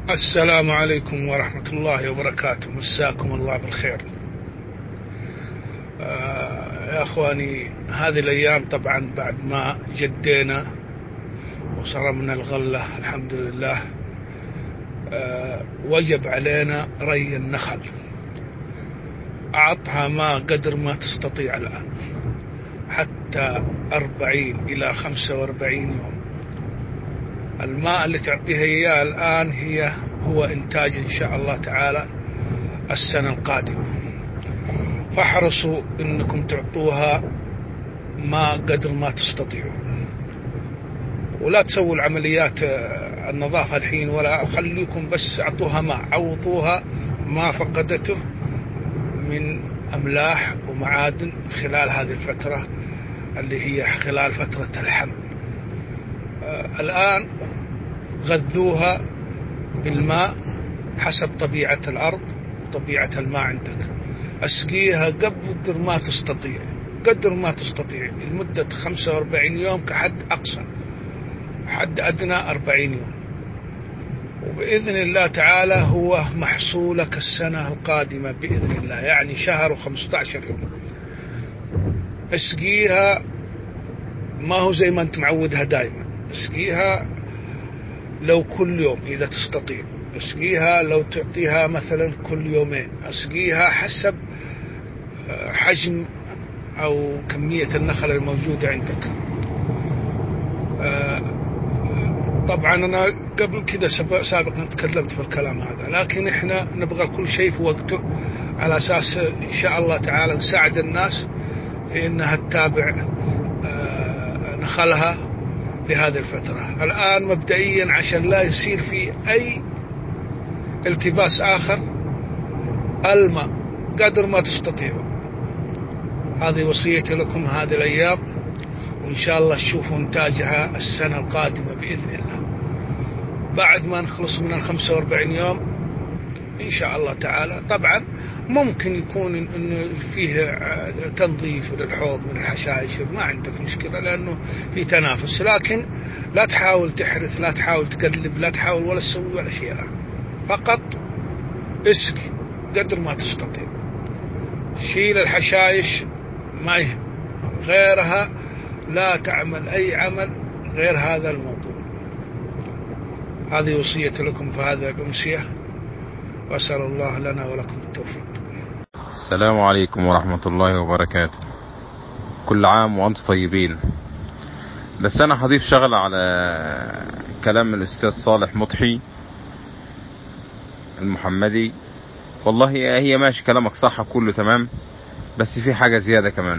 السلام عليكم ورحمة الله وبركاته، مساكم الله بالخير. يا أخواني، هذه الأيام طبعا بعد ما جدينا وصرمنا الغلة الحمد لله، وجب علينا ري النخل. أعطها ماء قدر ما تستطيع الآن، حتى 40 إلى 45 يوم. الماء اللي تعطيها إياه الآن هو إنتاج إن شاء الله تعالى السنة القادمة، فاحرصوا إنكم تعطوها ماء قدر ما تستطيعوا، ولا تسووا العمليات النظافة الحين، ولا خليكم بس أعطوها ماء، عوضوها ما فقدته من أملاح ومعادن خلال هذه الفترة اللي هي خلال فترة الحمل. الآن غذوها بالماء حسب طبيعة الأرض وطبيعة الماء عندك. أسقيها قدر ما تستطيع لمدة 45 يوم كحد أقصى، حد أدنى 40 يوم، وبإذن الله تعالى هو محصولك السنة القادمة بإذن الله، يعني شهر و15 يوم. اسقيها، ما هو زي ما أنت معودها دائما. اسقيها لو كل يوم إذا تستطيع، اسقيها لو تعطيها مثلا كل يومين، اسقيها حسب حجم أو كمية النخل الموجودة عندك. طبعا أنا قبل كده سابقا تكلمت في الكلام هذا، لكن إحنا نبغى كل شيء في وقته، على أساس إن شاء الله تعالى نساعد الناس في إنها تتابع نخلها في هذه الفترة. الآن مبدئيا عشان لا يصير في أي التباس آخر، الماء قدر ما تستطيعوا. هذه وصيتي لكم هذه الأيام، وإن شاء الله تشوفوا إنتاجها السنة القادمة بإذن الله، بعد ما نخلص من 45 يوم إن شاء الله تعالى. طبعا ممكن يكون إنه فيه تنظيف للحوض من الحشائش، ما عندك مشكلة لأنه في تنافس، لكن لا تحاول تحرث، لا تحاول تقلب، لا تحاول ولا تسوي ولا شيء، لا، فقط اسقي قدر ما تستطيع. شيل الحشائش ما يهم، غيرها لا تعمل أي عمل غير هذا الموضوع. هذه وصيتي لكم في هذا الأمسية، وأسأل الله لنا ولكم التوفيق. السلام عليكم ورحمة الله وبركاته. كل عام وأنتم طيبين. بس أنا هضيف شغلة على كلام الأستاذ صالح مضحي المحمدي. والله هي ماشي، كلامك صح كله تمام، بس في حاجة زيادة كمان.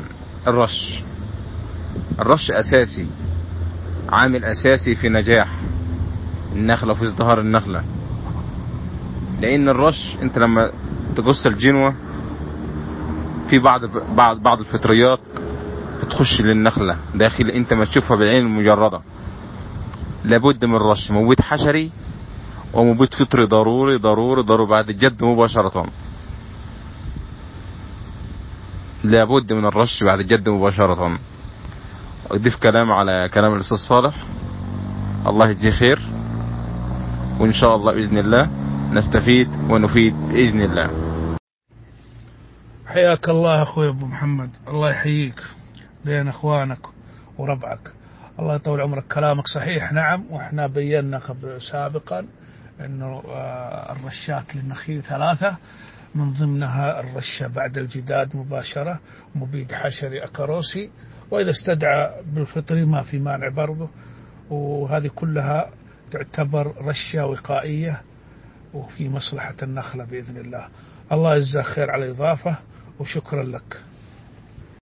الرش أساسي، عامل أساسي في نجاح النخلة وفي ازدهار النخلة. لأن الرش، أنت لما تقص الجنوة في بعض الفطريات بتخش للنخلة داخل، أنت ما تشوفها بالعين المجردة. لابد من رش مبيد حشري ومبيد فطري ضروري ضروري ضروري بعد الجد مباشرة. لابد من الرش بعد الجد مباشرة. أضيف كلام على كلام الأستاذ صالح، الله يجزيه خير، وإن شاء الله بإذن الله نستفيد ونفيد بإذن الله. حياك الله أخوي أبو محمد، الله يحييك بين أخوانك وربعك، الله يطول عمرك. كلامك صحيح، نعم، وإحنا بينا سابقا أنه الرشات للنخيل 3، من ضمنها الرشة بعد الجداد مباشرة، مبيد حشري أكاروسي، وإذا استدعى بالفطري ما في مانع برضه، وهذه كلها تعتبر رشة وقائية وفي مصلحة النخلة بإذن الله. الله يجزاك خير على الإضافة، وشكرا لك.